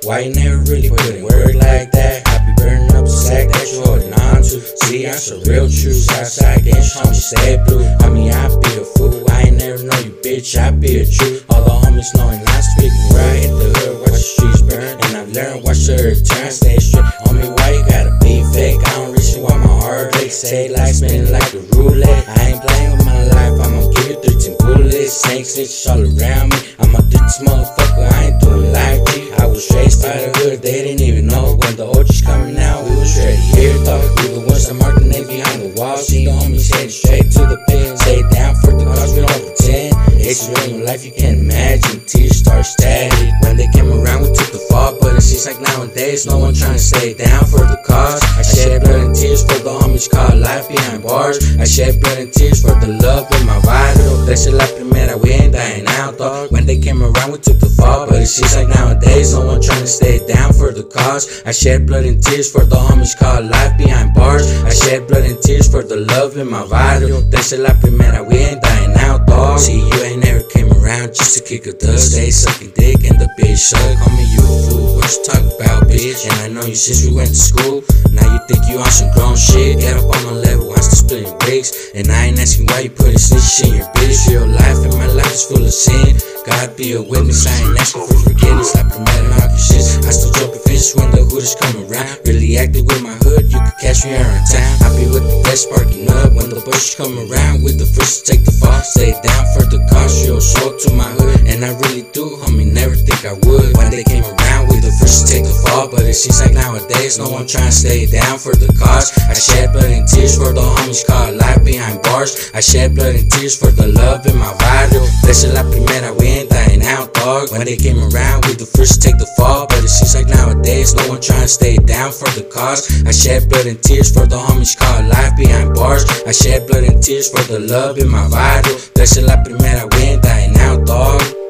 Why you never really put in work like that? I be burning up the sack that you holding on to. See, I'm so real true. Southside gangsta, homie, stay blue. I mean, I be a fool. I ain't never know you, bitch. I be a truth. All the homies knowing I speaking right. Hit the hood, watch the streets burn. And I've learned, watch the earth turn. Stay straight. Homie, why you gotta be fake? I don't reach it while my heart aches. Say like spinning like a roulette. I ain't playing with my life. I'ma give you 13 bullets. Ain't snitches all around me. I'm a this motherfucker. I ain't doing like G. I was raised by the hood. They didn't even know when the OG's coming out. We was ready. Here, dog. We the ones that marked the name behind the wall. See the homies headed straight to the pin. Stay down for the cause. We don't pretend. It's real in life. You can't imagine. Tears start static. When they came around, we took the fall. But it seems like nowadays, no one trying to stay down for the cause. I shed blood and tears for the homies called life behind bars. I shed blood and tears for the love in my vital. That's la primera, we ain't dying out, dog. When they came around, we took the fall. But it seems like nowadays, no one trying to stay down for the cause. I shed blood and tears for the homies called life behind bars. I shed blood and tears for the love in my vital. That's la primera, we ain't dying out, dog. See, you ain't never came around just to kick a dust. Stay sucking dick and the bitch suck. Call me you a fool, what you talk about, bitch? And I know you since we went to school. Now you think you on some grown shit. Get up on my level, I'm still splitting wigs. And I ain't asking why you putting snitches in your bitch. Real life and my life is full of sin. God be a witness, I ain't asking for forgiveness. Like primera, knock your shit. I still jumping fences when the hooders come around. Really active with my hood, you can catch me around town. I be with the best sparking up. When the bushes come around, with the first to take the fall. Stay down for the cause, real soul to my hood. And I really do, homie, never think I would. When they came around, we the first to take the fall. But it seems like nowadays, no one trying to stay down for the cause. I shed blood and tears for the homies called life behind bars. I shed blood and tears for the love in my vital. That's la primera, we ain't dying out, dog. When they came around, we the first to take the fall. But it seems like nowadays, no one trying to stay down for the cause. I shed blood and tears for the homies called life behind bars. I shed blood and tears for the love in my vital. That's la primera, we ain't dying out, dog.